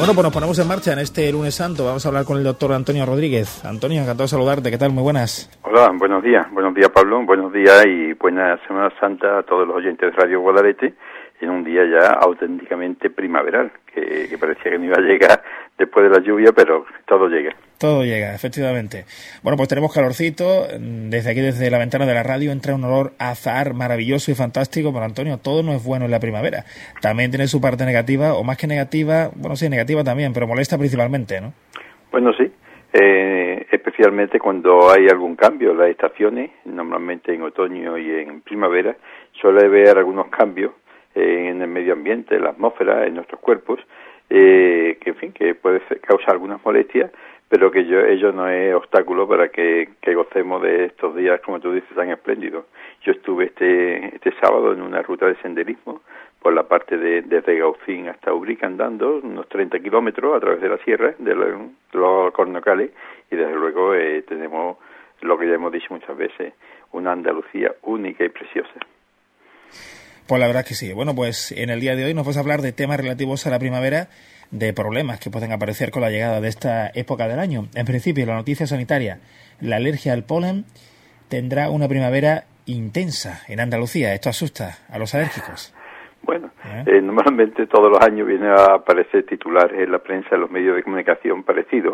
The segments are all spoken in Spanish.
Bueno, pues nos ponemos en marcha en este lunes santo. Vamos a hablar con el doctor Antonio Rodríguez. Antonio, encantado de saludarte. ¿Qué tal? Muy buenas. Hola, buenos días. Buenos días, Pablo. Buenos días y buena Semana Santa a todos los oyentes de Radio Guadalete, en un día ya auténticamente primaveral, que parecía que no iba a llegar después de la lluvia, pero todo llega. Todo llega, efectivamente. Bueno, pues tenemos calorcito. Desde aquí, desde la ventana de la radio, entra un olor a azahar maravilloso y fantástico. Pero, Antonio, todo no es bueno en la primavera. También tiene su parte negativa, o más que negativa, bueno, sí, negativa también, pero molesta principalmente, ¿no? Bueno, sí. Especialmente cuando hay algún cambio en las estaciones, normalmente en otoño y en primavera, suele haber algunos cambios en el medio ambiente, en la atmósfera, en nuestros cuerpos, que, en fin, que puede causar algunas molestias, pero que ello no es obstáculo para que gocemos de estos días, como tú dices, tan espléndidos. Yo estuve este sábado en una ruta de senderismo por la parte desde Gaucín hasta Ubrique, andando unos 30 kilómetros a través de la sierra, de los Cornocales, y desde luego tenemos lo que ya hemos dicho muchas veces, una Andalucía única y preciosa. Pues la verdad es que sí. Bueno, pues en el día de hoy nos vamos a hablar de temas relativos a la primavera, de problemas que pueden aparecer con la llegada de esta época del año. En principio, la noticia sanitaria, la alergia al polen tendrá una primavera intensa en Andalucía. Esto asusta a los alérgicos. Bueno, normalmente todos los años vienen a aparecer titulares en la prensa, en los medios de comunicación parecidos.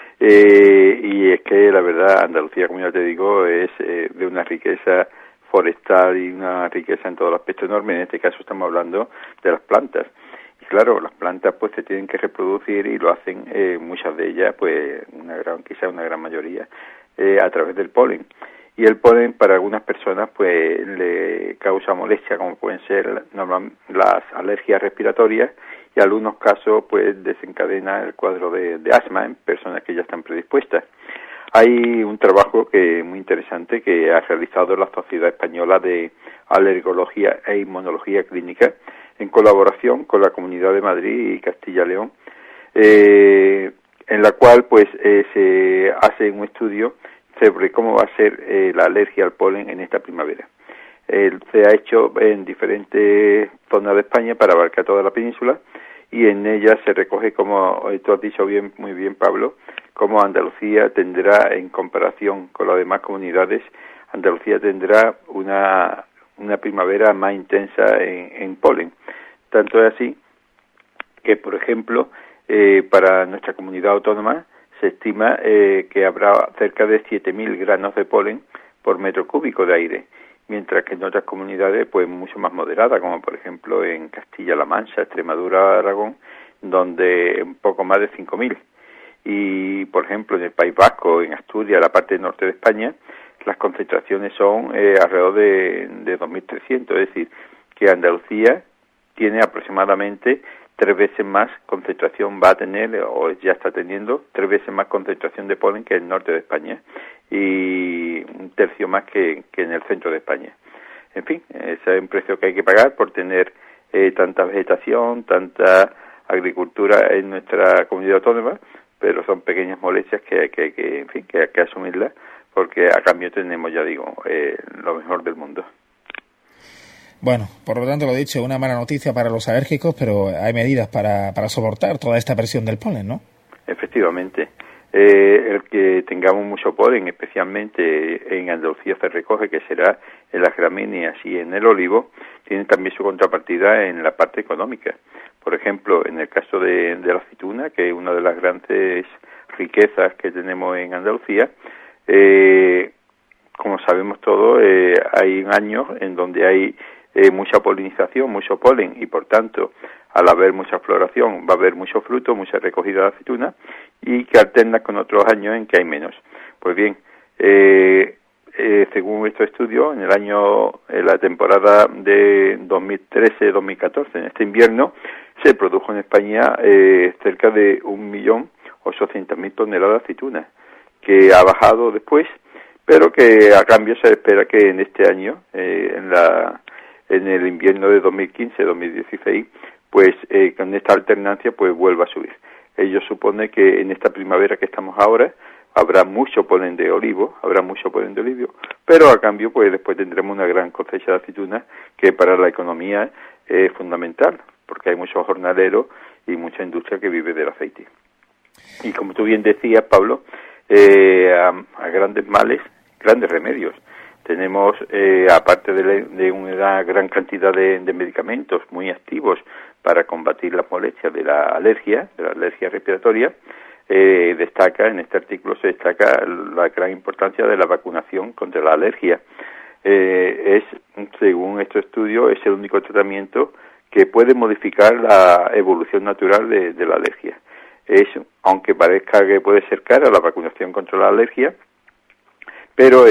Y es que la verdad Andalucía, como ya te digo, es de una riqueza forestal y una riqueza en todo el aspecto enorme. En este caso estamos hablando de las plantas. Y claro, las plantas pues se tienen que reproducir y lo hacen muchas de ellas, pues quizá una gran mayoría, a través del polen. Y el polen para algunas personas pues le causa molestia, como pueden ser las alergias respiratorias, y en algunos casos pues desencadena el cuadro de asma en personas que ya están predispuestas. Hay un trabajo muy interesante que ha realizado la Sociedad Española de Alergología e Inmunología Clínica en colaboración con la Comunidad de Madrid y Castilla y León, en la cual pues se hace un estudio sobre cómo va a ser la alergia al polen en esta primavera. Se ha hecho en diferentes zonas de España para abarcar toda la península, y en ella se recoge, como tú has dicho muy bien, Pablo, cómo Andalucía tendrá, en comparación con las demás comunidades, Andalucía tendrá una primavera más intensa en polen. Tanto es así que, por ejemplo, para nuestra comunidad autónoma se estima que habrá cerca de 7.000 granos de polen por metro cúbico de aire, mientras que en otras comunidades pues mucho más moderadas, como por ejemplo en Castilla-La Mancha, Extremadura, Aragón, donde un poco más de 5.000. Y por ejemplo en el País Vasco, en Asturias, la parte norte de España, las concentraciones son alrededor de 2.300, es decir, que Andalucía tiene aproximadamente 3 veces más concentración, va a tener, o ya está teniendo, 3 veces más concentración de polen que el norte de España, y 1/3 más que en el centro de España. En fin, ese es un precio que hay que pagar por tener tanta vegetación, tanta agricultura en nuestra comunidad autónoma, pero son pequeñas molestias que hay que asumirlas, porque a cambio tenemos, ya digo, lo mejor del mundo. Bueno, por lo tanto, lo dicho, una mala noticia para los alérgicos, pero hay medidas para soportar toda esta presión del polen, ¿no? Efectivamente. El que tengamos mucho polen, especialmente en Andalucía se recoge que será en las gramíneas y en el olivo, tiene también su contrapartida en la parte económica. Por ejemplo, en el caso de la aceituna, que es una de las grandes riquezas que tenemos en Andalucía, como sabemos todos, hay años en donde hay mucha polinización, mucho polen, y por tanto, al haber mucha floración, va a haber mucho fruto, mucha recogida de aceituna, y que alterna con otros años en que hay menos. Pues bien, según estos estudios, en la temporada de 2013-2014, en este invierno, se produjo en España cerca de 1.800.000 toneladas de aceitunas, que ha bajado después, pero que a cambio se espera que en este año, en el invierno de 2015-2016, pues con esta alternancia pues vuelva a subir. Ello supone que en esta primavera que estamos ahora habrá mucho polen de olivo, pero a cambio pues después tendremos una gran cosecha de aceitunas, que para la economía es fundamental, porque hay muchos jornaleros y mucha industria que vive del aceite. Y como tú bien decías, Pablo, a grandes males, grandes remedios. Tenemos, aparte de una gran cantidad de medicamentos muy activos para combatir las molestias de la alergia respiratoria, en este artículo se destaca la gran importancia de la vacunación contra la alergia. Según este estudio, es el único tratamiento que puede modificar la evolución natural de la alergia. Aunque parezca que puede ser cara la vacunación contra la alergia, pero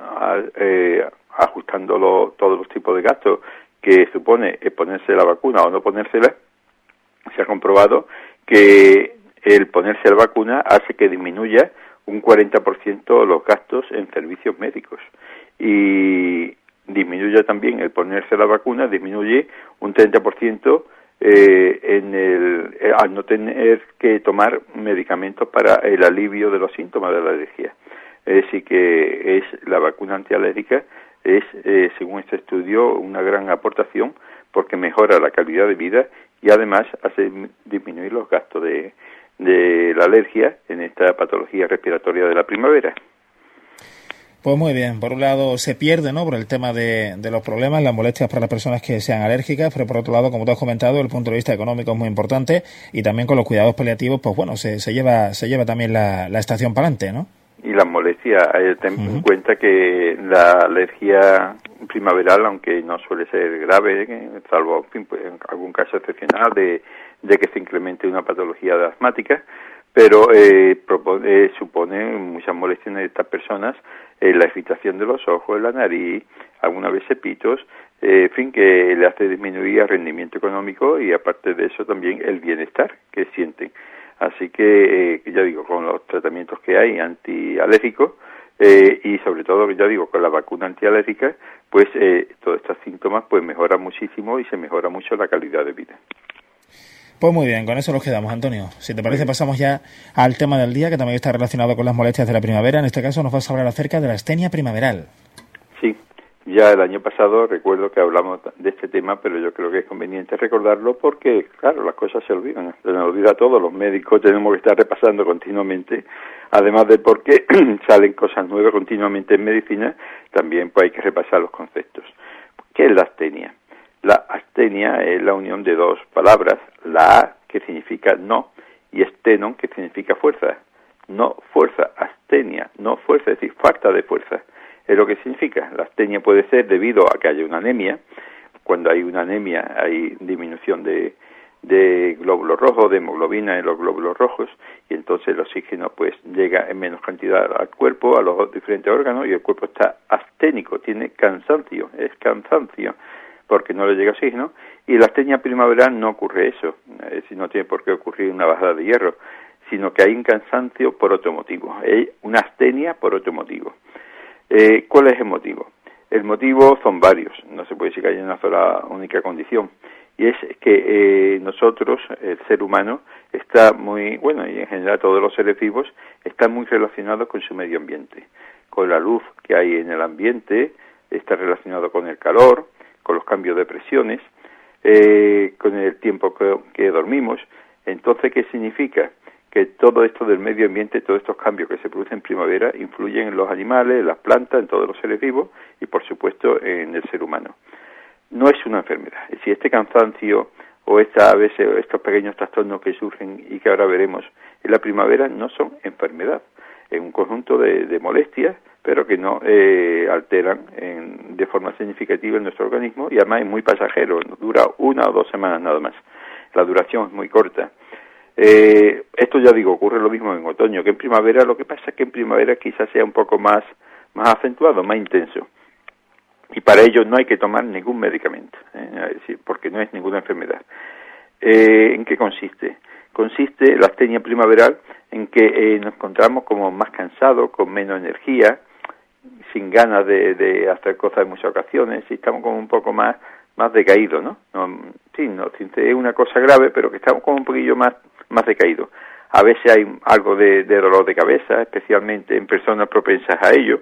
ajustándolo todos los tipos de gastos que supone ponerse la vacuna o no ponérsela, se ha comprobado que el ponerse la vacuna hace que disminuya un 40% los gastos en servicios médicos, y disminuye también el ponerse la vacuna, disminuye un 30% al no tener que tomar medicamentos para el alivio de los síntomas de la alergia. Es decir, que la vacuna antialérgica es, según este estudio, una gran aportación porque mejora la calidad de vida y además hace disminuir los gastos de la alergia en esta patología respiratoria de la primavera. Pues muy bien, por un lado se pierde, ¿no?, por el tema de los problemas, las molestias para las personas que sean alérgicas, pero por otro lado, como tú has comentado, el punto de vista económico es muy importante y también con los cuidados paliativos, pues bueno, se lleva también la estación para adelante, ¿no? Y las molestias, ten en cuenta que la alergia primaveral, aunque no suele ser grave, salvo en algún caso excepcional de que se incremente una patología asmática, pero supone muchas molestias en estas personas, la irritación de los ojos, la nariz, algunas veces pitos, que le hace disminuir el rendimiento económico y aparte de eso también el bienestar que sienten. Así que, ya digo, con los tratamientos que hay antialérgicos y sobre todo, ya digo, con la vacuna antialérgica, pues todos estos síntomas pues mejoran muchísimo y se mejora mucho la calidad de vida. Pues muy bien, con eso nos quedamos, Antonio. Si te parece, pasamos ya al tema del día, que también está relacionado con las molestias de la primavera. En este caso nos vas a hablar acerca de la astenia primaveral. Sí, ya el año pasado recuerdo que hablamos de este tema, pero yo creo que es conveniente recordarlo porque, claro, las cosas se olvidan. Se nos olvida todo, los médicos tenemos que estar repasando continuamente. Además de porque salen cosas nuevas continuamente en medicina, también pues hay que repasar los conceptos. ¿Qué es la astenia? La astenia es la unión de dos palabras, la A, que significa no, y stenon, que significa fuerza. No fuerza, astenia, no fuerza, es decir, falta de fuerza. Es lo que significa. La astenia puede ser debido a que haya una anemia. Cuando hay una anemia hay disminución de glóbulos rojos, de hemoglobina en los glóbulos rojos, y entonces el oxígeno pues llega en menos cantidad al cuerpo, a los diferentes órganos, y el cuerpo está asténico, tiene cansancio, porque no le llega oxígeno, y la astenia primaveral no ocurre eso, no tiene por qué ocurrir una bajada de hierro, sino que hay un cansancio por otro motivo, hay una astenia por otro motivo. ¿Cuál es el motivo? El motivo son varios, no se puede decir que haya una sola única condición, y es que nosotros, el ser humano, está muy, bueno, y en general todos los seres vivos, están muy relacionados con su medio ambiente, con la luz que hay en el ambiente, está relacionado con el calor, con los cambios de presiones, con el tiempo que dormimos. Entonces, ¿qué significa? Que todo esto del medio ambiente, todos estos cambios que se producen en primavera, influyen en los animales, en las plantas, en todos los seres vivos y, por supuesto, en el ser humano. No es una enfermedad. Es decir, este cansancio o a veces estos pequeños trastornos que surgen y que ahora veremos en la primavera no son enfermedad. Es un conjunto de molestias, pero que no alteran de forma significativa en nuestro organismo y además es muy pasajero, dura 1 o 2 semanas nada más. La duración es muy corta. Esto ya digo, ocurre lo mismo en otoño que en primavera, lo que pasa es que en primavera quizás sea un poco más acentuado, más intenso. Y para ello no hay que tomar ningún medicamento, es decir, porque no es ninguna enfermedad. ¿En qué consiste? Consiste la astenia primaveral en que nos encontramos como más cansados, con menos energía, sin ganas de hacer cosas en muchas ocasiones, y estamos como un poco más decaídos, ¿no? Es una cosa grave, pero que estamos como un poquillo más decaídos. A veces hay algo de dolor de cabeza, especialmente en personas propensas a ello.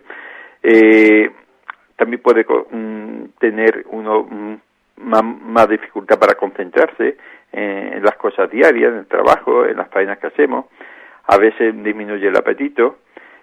También puede tener uno más dificultad para concentrarse, en las cosas diarias, en el trabajo, en las faenas que hacemos. A veces disminuye el apetito,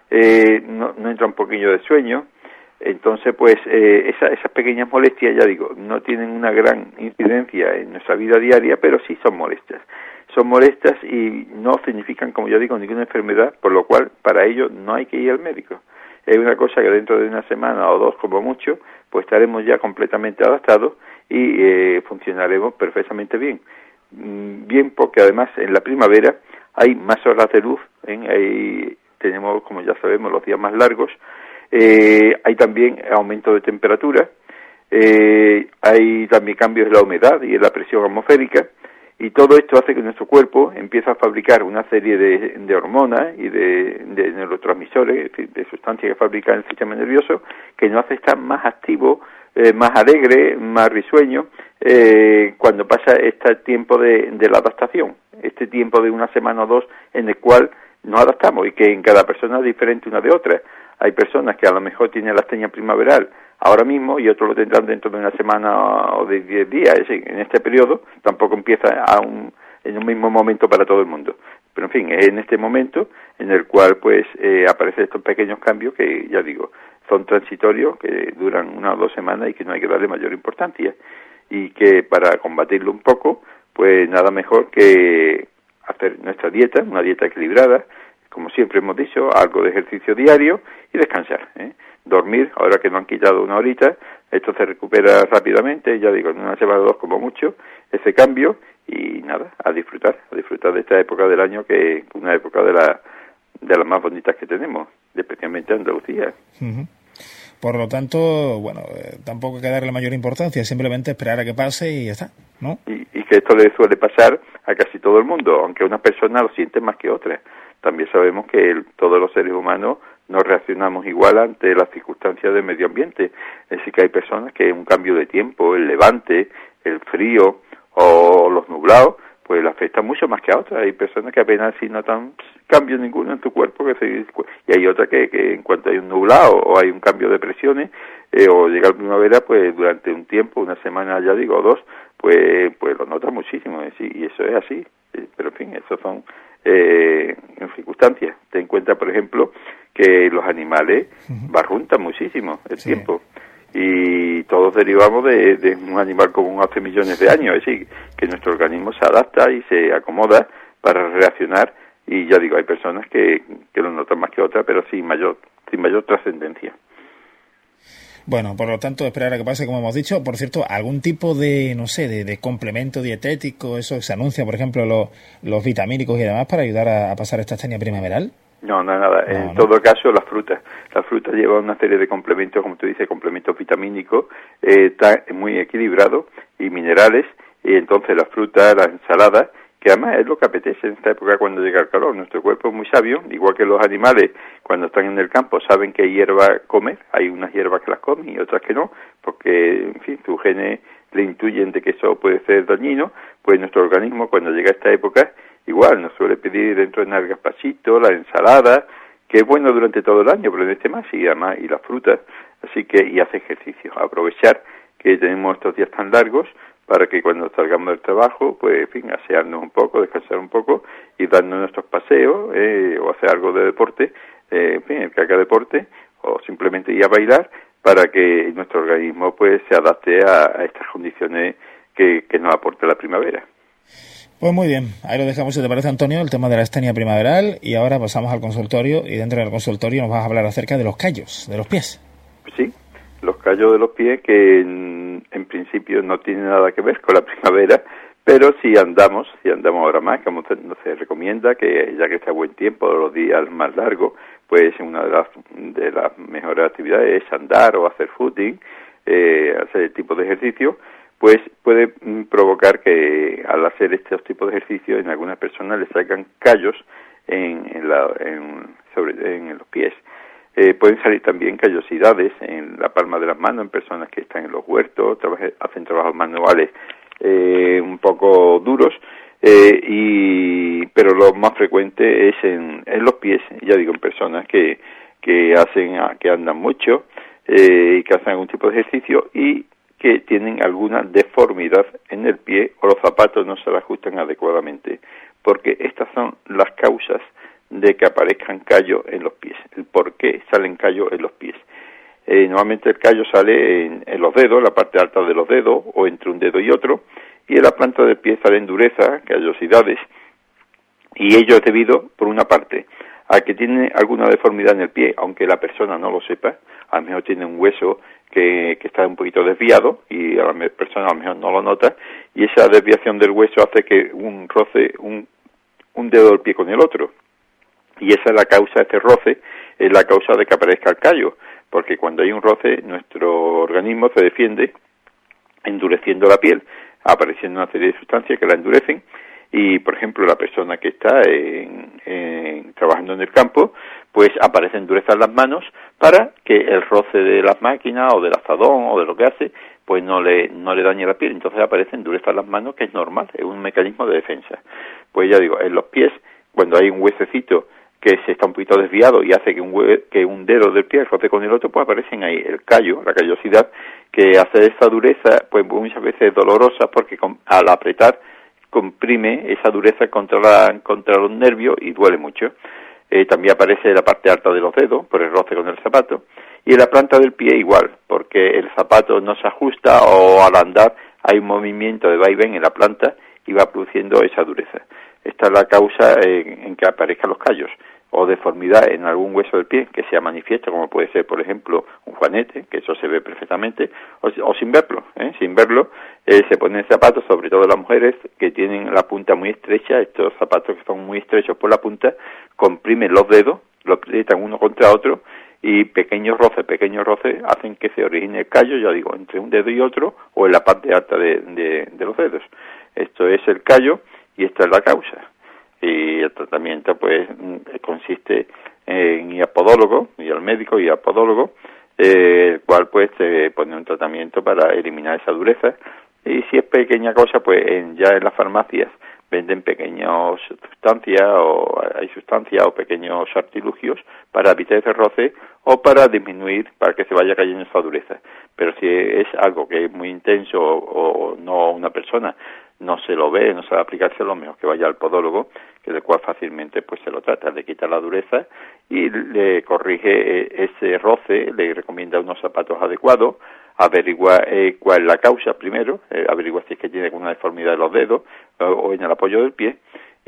no entra un poquillo de sueño. Entonces, pues, esas pequeñas molestias, ya digo, no tienen una gran incidencia en nuestra vida diaria, pero sí son molestias. Son molestas y no significan, como yo digo, ninguna enfermedad, por lo cual, para ello, no hay que ir al médico. Es una cosa que dentro de una semana o dos, como mucho, pues estaremos ya completamente adaptados y funcionaremos perfectamente bien. Bien, porque además, en la primavera hay más horas de luz, tenemos, como ya sabemos, los días más largos. Hay también aumento de temperatura, hay también cambios en la humedad y en la presión atmosférica, y todo esto hace que nuestro cuerpo empiece a fabricar una serie de hormonas y de neurotransmisores, es decir, de sustancias que fabrica el sistema nervioso, que nos hace estar más activo, más alegre, más risueño, cuando pasa este tiempo de la adaptación, este tiempo de una semana o dos en el cual nos adaptamos, y que en cada persona es diferente una de otra. Hay personas que a lo mejor tienen la astenia primaveral ahora mismo y otros lo tendrán dentro de una semana o de 10 días. Es decir, en este periodo tampoco empieza en un mismo momento para todo el mundo. Pero en fin, es en este momento en el cual pues aparecen estos pequeños cambios que, ya digo, son transitorios, que duran 1 o 2 semanas y que no hay que darle mayor importancia. Y que para combatirlo un poco, pues nada mejor que hacer nuestra dieta, una dieta equilibrada, como siempre hemos dicho, algo de ejercicio diario y descansar, dormir. Ahora que nos han quitado 1 horita, esto se recupera rápidamente, ya digo, en 1 semana o 2 como mucho, ese cambio, y nada, a disfrutar de esta época del año, que es una época de las más bonitas que tenemos, especialmente Andalucía. Uh-huh. Por lo tanto, bueno, tampoco hay que darle mayor importancia, simplemente esperar a que pase y ya está, ¿no? Y que esto le suele pasar a casi todo el mundo, aunque unas personas lo sienten más que otras. También sabemos que todos los seres humanos no reaccionamos igual ante las circunstancias del medio ambiente. Es decir, que hay personas que un cambio de tiempo, el levante, el frío o los nublados, pues le afecta mucho más que a otras. Hay personas que apenas si notan cambio ninguno en tu cuerpo, y hay otras que en cuanto hay un nublado o hay un cambio de presiones, o llega la primavera, pues durante un tiempo, 1 semana, ya digo, o 2, pues lo notas muchísimo, y eso es así. Pero en fin, esos son en circunstancias. Ten en cuenta, por ejemplo, que los animales barruntan muchísimo el tiempo, y todos derivamos de un animal común hace millones de años. Es decir, que nuestro organismo se adapta y se acomoda para reaccionar, y ya digo, hay personas que lo notan más que otras, pero sin mayor trascendencia. Bueno, por lo tanto, esperar a que pase, como hemos dicho. Por cierto, algún tipo de, no sé, de complemento dietético, eso se anuncia, por ejemplo, los vitamínicos y demás, para ayudar a pasar esta astenia primaveral. No, nada. En todo caso, las frutas. Las frutas llevan una serie de complementos, como tú dices, complementos vitamínicos, está muy equilibrado, y minerales, y entonces las frutas, las ensaladas, que además es lo que apetece en esta época cuando llega el calor. Nuestro cuerpo es muy sabio, igual que los animales cuando están en el campo saben qué hierba comer. Hay unas hierbas que las comen y otras que no, porque, en fin, sus genes le intuyen de que eso puede ser dañino. Pues nuestro organismo, cuando llega a esta época, igual nos suele pedir dentro de el gazpachito, la ensalada, que es bueno durante todo el año, pero en este más, y además, y las frutas. Así que, y hace ejercicio. Aprovechar que tenemos estos días tan largos, para que cuando salgamos del trabajo, pues, en fin, asearnos un poco, descansar un poco y darnos nuestros paseos, o hacer algo de deporte, en fin, el que haga deporte, o simplemente ir a bailar, para que nuestro organismo pues se adapte a estas condiciones que nos aporta la primavera. Pues muy bien, ahí lo dejamos, si te parece, Antonio, el tema de la astenia primaveral, y ahora pasamos al consultorio, y dentro del consultorio nos vas a hablar acerca de los callos, de los pies. Sí, los callos de los pies, que en principio no tienen nada que ver con la primavera, pero si andamos ahora más, como se recomienda, que ya que está buen tiempo, los días más largos, pues una de las mejores actividades es andar o hacer footing, hacer el tipo de ejercicio, pues puede provocar que al hacer estos tipos de ejercicios en algunas personas les salgan callos en los pies. Pueden salir también callosidades en la palma de las manos en personas que están en los huertos, hacen trabajos manuales un poco duros, pero lo más frecuente es en los pies, ya digo, en personas que andan mucho y que hacen algún tipo de ejercicio, y que tienen alguna deformidad en el pie o los zapatos no se le ajustan adecuadamente, porque estas son las causas de que aparezcan callos en los pies, el por qué salen callos en los pies. Normalmente el callo sale en los dedos, la parte alta de los dedos, o entre un dedo y otro, y en la planta del pie salen dureza, callosidades, y ello es debido, por una parte, a que tiene alguna deformidad en el pie, aunque la persona no lo sepa. A lo mejor tiene un hueso que está un poquito desviado, y a la persona a lo mejor no lo nota, y esa desviación del hueso hace que roce un dedo del pie con el otro, y esa es la causa, este roce es la causa de que aparezca el callo, porque cuando hay un roce, nuestro organismo se defiende endureciendo la piel, apareciendo una serie de sustancias que la endurecen, y por ejemplo la persona que está trabajando en el campo, pues aparecen durezas en las manos para que el roce de las máquinas o del azadón o de lo que hace, pues no le dañe la piel. Entonces aparecen durezas en las manos, que es normal, es un mecanismo de defensa. Pues ya digo, en los pies, cuando hay un huesecito que se está un poquito desviado y hace que un dedo del pie roce con el otro, pues aparecen ahí el callo, la callosidad, que hace esa dureza, pues muchas veces dolorosa, porque al apretar comprime esa dureza contra los nervios y duele mucho. También aparece la parte alta de los dedos por el roce con el zapato, y en la planta del pie igual, porque el zapato no se ajusta o al andar hay un movimiento de vaivén en la planta y va produciendo esa dureza. Esta es la causa en que aparezcan los callos o deformidad en algún hueso del pie que sea manifiesta, como puede ser, por ejemplo, un juanete, que eso se ve perfectamente, o sin verlo. Sin verlo, se ponen zapatos, sobre todo las mujeres, que tienen la punta muy estrecha. Estos zapatos que son muy estrechos por la punta, comprimen los dedos, los aprietan uno contra otro, y pequeños roces hacen que se origine el callo, ya digo, entre un dedo y otro, o en la parte alta de los dedos. Esto es el callo, y esta es la causa. Y el tratamiento pues consiste en ir al podólogo, y al médico y al podólogo, el cual pues se pone un tratamiento para eliminar esa dureza, y si es pequeña cosa pues ya en las farmacias venden pequeñas sustancias, o hay sustancias o pequeños artilugios para evitar ese roce o para disminuir, para que se vaya cayendo esa dureza. Pero si es algo que es muy intenso o no, una persona no se lo ve, no sabe aplicárselo, mejor que vaya al podólogo, que del cual fácilmente pues se lo trata, le quita la dureza y le corrige ese roce, le recomienda unos zapatos adecuados, averigua cuál es la causa primero, averigua si es que tiene alguna deformidad de los dedos o en el apoyo del pie,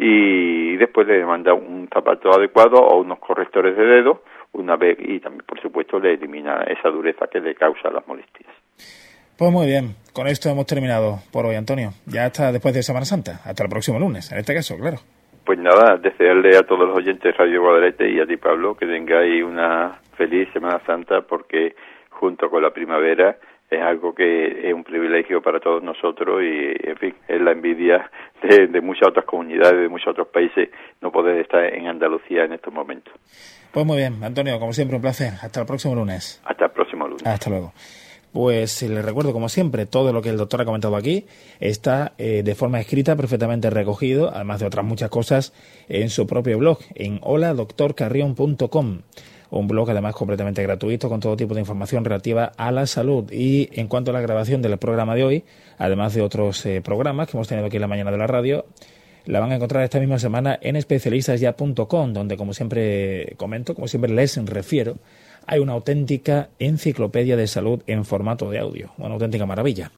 y después le manda un zapato adecuado o unos correctores de dedos una vez, y también por supuesto le elimina esa dureza que le causa las molestias. Pues muy bien, con esto hemos terminado por hoy, Antonio. Ya hasta después de Semana Santa, hasta el próximo lunes, en este caso, claro. Pues nada, desearle a todos los oyentes de Radio Guadalete y a ti, Pablo, que tengáis una feliz Semana Santa, porque junto con la primavera es algo que es un privilegio para todos nosotros y, en fin, es la envidia de muchas otras comunidades, de muchos otros países, no poder estar en Andalucía en estos momentos. Pues muy bien, Antonio, como siempre, un placer. Hasta el próximo lunes. Hasta el próximo lunes. Hasta luego. Pues les recuerdo, como siempre, todo lo que el doctor ha comentado aquí está de forma escrita, perfectamente recogido, además de otras muchas cosas, en su propio blog, en holadoctorcarrion.com. Un blog además completamente gratuito con todo tipo de información relativa a la salud. Y en cuanto a la grabación del programa de hoy, además de otros programas que hemos tenido aquí en la mañana de la radio, la van a encontrar esta misma semana en especialistasya.com, donde, como siempre comento, como siempre les refiero, hay una auténtica enciclopedia de salud en formato de audio, una auténtica maravilla.